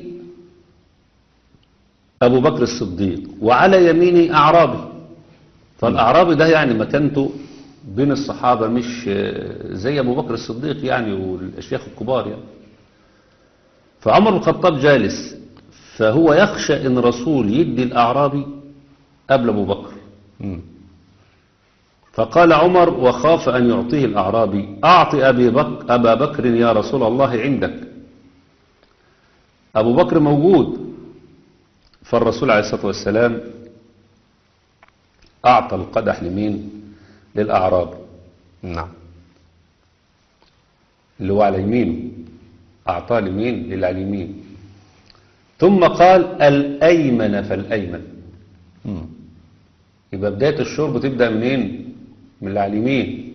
Speaker 3: أبو بكر الصديق وعلى يمينه أعرابي. فالأعرابي ده يعني مكانته بين الصحابة، مش زي أبو بكر الصديق يعني والأشياخ الكبار يعني. فعمر بن الخطاب جالس، فهو يخشى إن رسول يدي الأعرابي قبل أبو بكر.
Speaker 2: مم.
Speaker 3: فقال عمر وخاف أن يعطيه الأعرابي: أعطي أبي بكر أبا بكر يا رسول الله عندك. أبو بكر موجود. فالرسول عليه الصلاة والسلام أعطى القدح لمين؟ للأعرابي.
Speaker 2: نعم.
Speaker 3: اللي هو على يمينه، أعطاه لمين؟ للي على اليمين. ثم قال: الأيمن فالأيمن.
Speaker 2: مم.
Speaker 3: يبقى بداية الشرب تبدأ منين؟ من اللي على اليمين.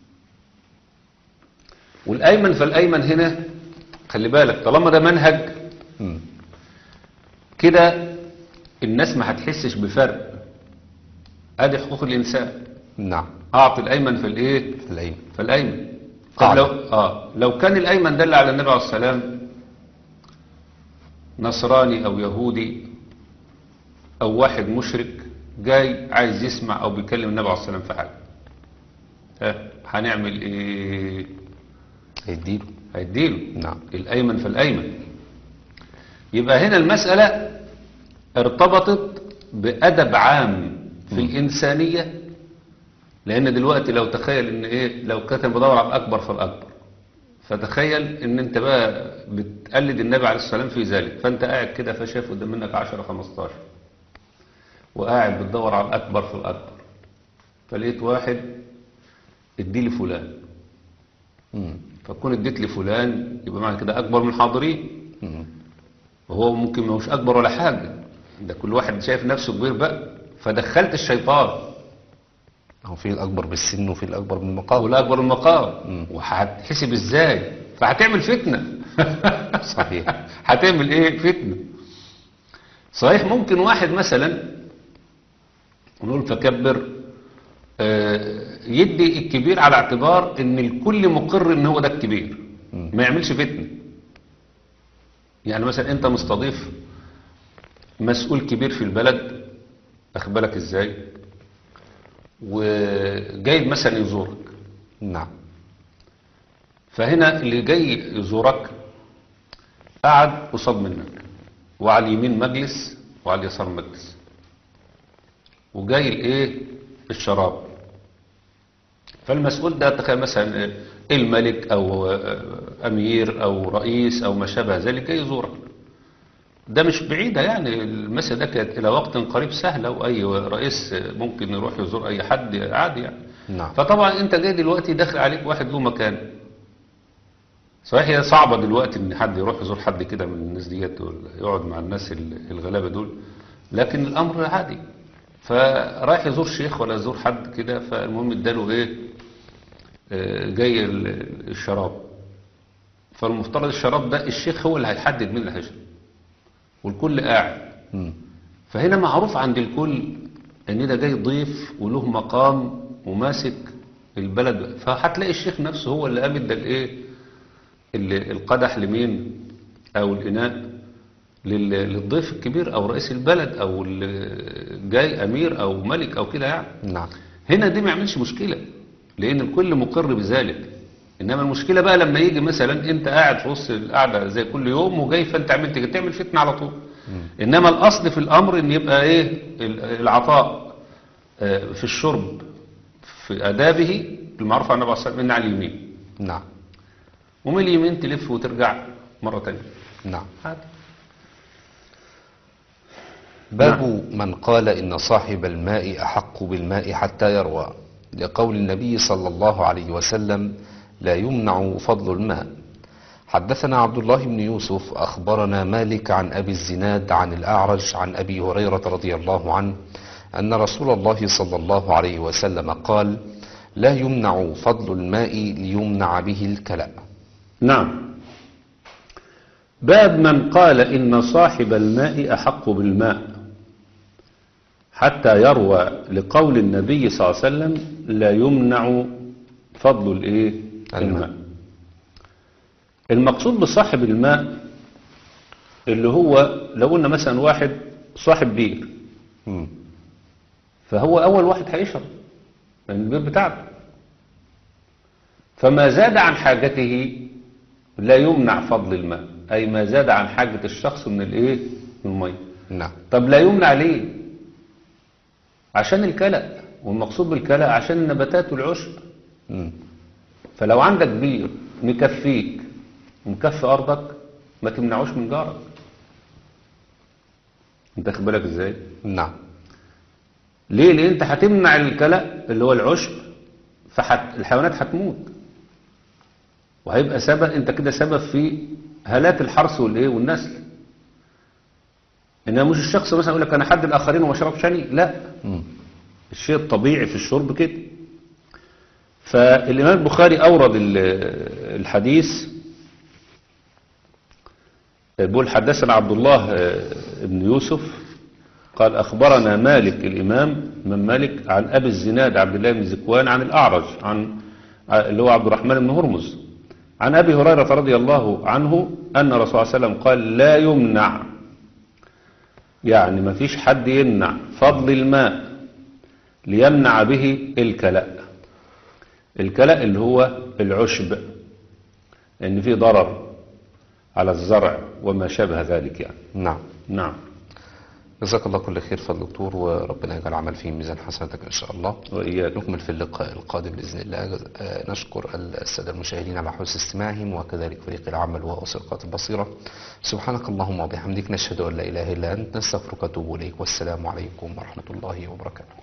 Speaker 3: والأيمن فالأيمن هنا خلي بالك، طالما ده منهج
Speaker 2: مم.
Speaker 3: كده الناس ما هتحسش بفرق. ادي حقوق الإنسان.
Speaker 2: نعم.
Speaker 3: أعطي الأيمن في الإيه؟
Speaker 2: في الأيمن.
Speaker 3: فالأيمن. طب
Speaker 2: قاعدة.
Speaker 3: لو آه لو كان الأيمن دل على النبي عليه السلام نصراني أو يهودي أو واحد مشرك جاي عايز يسمع أو بيكلم النبي عليه السلام في حاجة، ها هنعمل إيه؟
Speaker 2: هيديله.
Speaker 3: هيديله.
Speaker 2: نعم.
Speaker 3: الأيمن فالأيمن. يبقى هنا المسألة ارتبطت بأدب عام في الإنسانية. لأن دلوقتي لو تخيل إن إيه، لو كان بدور على الأكبر فالأكبر، فتخيل إن أنت بقى بتقلد النبي عليه الصلاة والسلام في ذلك، فأنت قاعد كده فشاف قدام منك عشرة خمستاشر وقاعد بتدور على الأكبر في الأكبر، فلقيت واحد ادي لي فلان،
Speaker 2: مم.
Speaker 3: فكون اديت لي فلان يبقى معنى كده أكبر من حاضرين،
Speaker 2: مم.
Speaker 3: وهو ممكن ما هوش أكبر ولا حاجة، ده كل واحد شايف نفسه كبير بقى، فدخلت الشيطان.
Speaker 2: هو في الأكبر بالسن وفي الأكبر بالمقام.
Speaker 3: ولا أكبر المقام،
Speaker 2: مم.
Speaker 3: وهتحسب إزاي؟ فهتعمل فتنة.
Speaker 2: صحيح.
Speaker 3: هتعمل إيه؟ فتنة. صحيح ممكن واحد مثلا نقول فكبر آه، يدي الكبير على اعتبار ان الكل مقر ان هو ده الكبير،
Speaker 2: مم.
Speaker 3: ما يعملش فتنة. يعني مثلا انت مستضيف مسؤول كبير في البلد، اخد بالك ازاي، وجاي مثلا يزورك،
Speaker 2: نعم.
Speaker 3: فهنا اللي جاي يزورك قعد قصاد منك، وعلى اليمين مجلس وعلى اليسار مجلس، وجاي الايه الشراب. فالمسؤول ده تخيل مثلا الملك او امير او رئيس او ما شابه ذلك جاي يزورك، ده مش بعيدة يعني، المسألة ده كانت إلى وقت قريب سهلة، وأي رئيس ممكن يروح يزور أي حد عادي يعني.
Speaker 2: نعم.
Speaker 3: فطبعا أنت جاي دلوقتي داخل عليك واحد له مكان. صحيح هي صعبة دلوقتي إن حد يروح يزور حد كده من الناس ديت يقعد مع الناس الغلابة دول، لكن الأمر عادي. فرايح يزور شيخ ولا يزور حد كده، فالمهم اداله إيه آه، جاي الشراب. فالمفترض الشراب ده الشيخ هو اللي هيحدد مين اللي هيشرب، والكل قاعد.
Speaker 2: مم.
Speaker 3: فهنا معروف عند الكل ان ده جاي ضيف وله مقام وماسك البلد، فهتلاقي الشيخ نفسه هو اللي قام ادى الايه ال- القدح لمين او الاناء لل- للضيف الكبير او رئيس البلد او ال- جاي امير او ملك او كده يعني.
Speaker 2: نعم.
Speaker 3: هنا دي ما يعملش مشكلة لان الكل مقر بذلك. انما المشكلة بقى لما يجي مثلا انت قاعد في وسط القعدة زي كل يوم وجاي فانت عملت كده تعمل فتنة على طول. انما الاصل في الامر ان يبقى ايه ال- العطاء آه، في الشرب في ادابه المعروف عن النبي عليه الصلاه والسلام، من على اليمين،
Speaker 2: نعم.
Speaker 3: ومن اليمين تلف وترجع مرة تانية
Speaker 2: نعم.
Speaker 3: عادي.
Speaker 2: باب من قال إن صاحب الماء أحق بالماء حتى يروى، لقول النبي صلى الله عليه وسلم: لا يمنع فضل الماء. حدثنا عبد الله بن يوسف أخبرنا مالك عن أبي الزناد عن الأعرج عن أبي هريرة رضي الله عنه أن رسول الله صلى الله عليه وسلم قال: لا يمنع فضل الماء ليمنع به الكلأ.
Speaker 3: نعم. باب من قال إن صاحب الماء أحق بالماء حتى يروى لقول النبي صلى الله عليه وسلم: لا يمنع فضل الإيه؟ الماء. المقصود بصاحب الماء اللي هو لو قلنا مثلا واحد صاحب بير، فهو أول واحد هيشرب من البير بتاعته، فما زاد عن حاجته لا يمنع فضل الماء، أي ما زاد عن حاجة الشخص من الإيه؟ من المية.
Speaker 2: نعم.
Speaker 3: طب لا يمنع ليه؟ عشان الكلأ، والمقصود بالكلأ عشان النباتات والعشب.
Speaker 2: مم.
Speaker 3: فلو عندك بير مكفيك ومكفي أرضك ما تمنعوش من جارك. انت خد بالك ازاي؟
Speaker 2: نعم.
Speaker 3: ليه؟ لان انت هتمنع الكلأ اللي هو العشب، فالحيوانات هتموت، وهيبقى سبب، انت كده سبب في هلاك الحرث والايه والنسل. انما مش الشخص مثلا يقول لك انا حد الاخرين وما اشربش انا، لا.
Speaker 2: مم.
Speaker 3: الشيء الطبيعي في الشرب كده. فالامام البخاري اورد الحديث، بيقول: حدثنا عبد الله بن يوسف قال أخبرنا مالك الإمام من مالك عن أبي الزناد عبد الله بن ذكوان عن الأعرج عن اللي هو عبد الرحمن بن هرمز عن أبي هريرة رضي الله عنه أن الرسول صلى الله عليه وسلم قال: لا يمنع، يعني ما فيش حد يمنع فضل الماء ليمنع به الكلأ. الكلأ اللي هو العشب، إن فيه ضرر على الزرع وما شابه ذلك يعني.
Speaker 2: نعم.
Speaker 3: نعم.
Speaker 2: جزاك الله كل خير فضل دكتور، وربنا يجعل عمل فيه ميزان حسناتك إن شاء الله.
Speaker 3: وإياك.
Speaker 2: نكمل في اللقاء القادم بإذن الله. نشكر السادة المشاهدين على حسن استماعهم، وكذلك فريق العمل وأسرقات البصيرة. سبحانك اللهم وبحمدك، نشهد أن لا إله إلا أنت، نستغفرك ونتوب إليك، والسلام عليكم ورحمة الله وبركاته.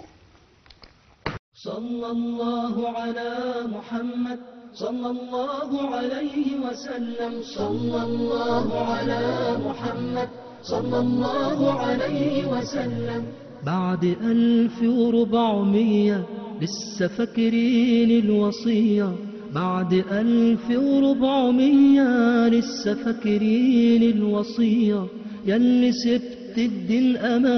Speaker 1: صلى الله على محمد صلى الله عليه وسلم. صلى الله على محمد صلى الله عليه وسلم. بعد ألف وربعمية لسه فاكرين الوصية، بعد ألف وربعمية لسه فاكرين الوصية، ياللي سبت الدين أمان